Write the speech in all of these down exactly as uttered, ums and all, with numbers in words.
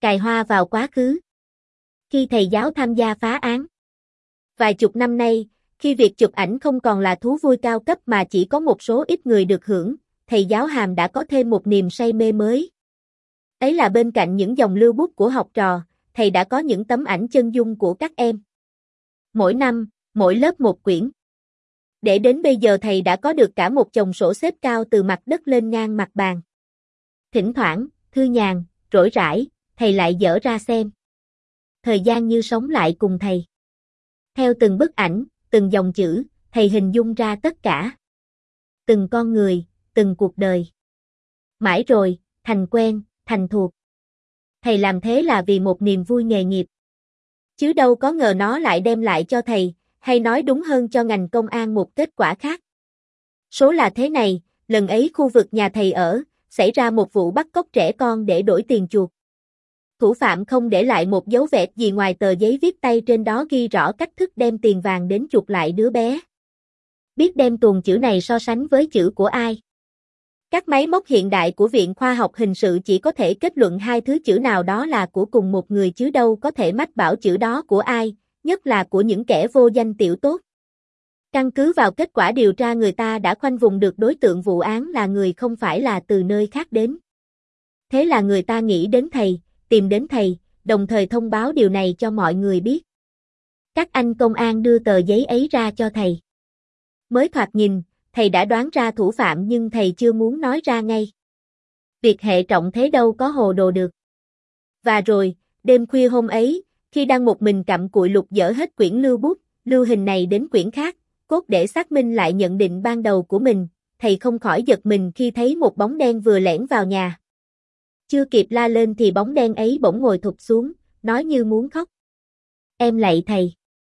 Cài hoa vào quá khứ. Khi thầy giáo tham gia phá án. Vài chục năm nay, khi việc chụp ảnh không còn là thú vui cao cấp mà chỉ có một số ít người được hưởng, thầy giáo Hàm đã có thêm một niềm say mê mới. Ấy là bên cạnh những dòng lưu bút của học trò, thầy đã có những tấm ảnh chân dung của các em. Mỗi năm, mỗi lớp một quyển. Để đến bây giờ thầy đã có được cả một chồng sổ xếp cao từ mặt đất lên ngang mặt bàn. Thỉnh thoảng, thư nhàn, rỗi rãi, thầy lại dở ra xem. Thời gian như sống lại cùng thầy. Theo từng bức ảnh, từng dòng chữ, thầy hình dung ra tất cả. Từng con người, từng cuộc đời. Mãi rồi, thành quen, thành thuộc. Thầy làm thế là vì một niềm vui nghề nghiệp. Chứ đâu có ngờ nó lại đem lại cho thầy, hay nói đúng hơn cho ngành công an một kết quả khác. Số là thế này, lần ấy khu vực nhà thầy ở, xảy ra một vụ bắt cóc trẻ con để đổi tiền chuộc. Thủ phạm không để lại một dấu vết gì ngoài tờ giấy viết tay trên đó ghi rõ cách thức đem tiền vàng đến chuộc lại đứa bé. Biết đem tuồng chữ này so sánh với chữ của ai? Các máy móc hiện đại của Viện Khoa học Hình sự chỉ có thể kết luận hai thứ chữ nào đó là của cùng một người chứ đâu có thể mách bảo chữ đó của ai, nhất là của những kẻ vô danh tiểu tốt. Căn cứ vào kết quả điều tra người ta đã khoanh vùng được đối tượng vụ án là người không phải là từ nơi khác đến. Thế là người ta nghĩ đến thầy, tìm đến thầy, đồng thời thông báo điều này cho mọi người biết. Các anh công an đưa tờ giấy ấy ra cho thầy. Mới thoạt nhìn, thầy đã đoán ra thủ phạm nhưng thầy chưa muốn nói ra ngay. Việc hệ trọng thế đâu có hồ đồ được. Và rồi, đêm khuya hôm ấy, khi đang một mình cặm cụi lục dở hết quyển lưu bút, lưu hình này đến quyển khác, cốt để xác minh lại nhận định ban đầu của mình, thầy không khỏi giật mình khi thấy một bóng đen vừa lẻn vào nhà. Chưa kịp la lên thì bóng đen ấy bỗng ngồi thụp xuống, nói như muốn khóc. Em lạy thầy.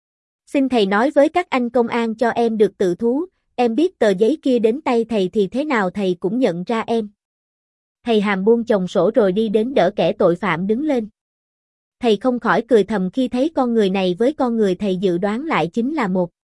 Xin thầy nói với các anh công an cho em được tự thú, em biết tờ giấy kia đến tay thầy thì thế nào thầy cũng nhận ra em. Thầy Hàm buông chồng sổ rồi đi đến đỡ kẻ tội phạm đứng lên. Thầy không khỏi cười thầm khi thấy con người này với con người thầy dự đoán lại chính là một.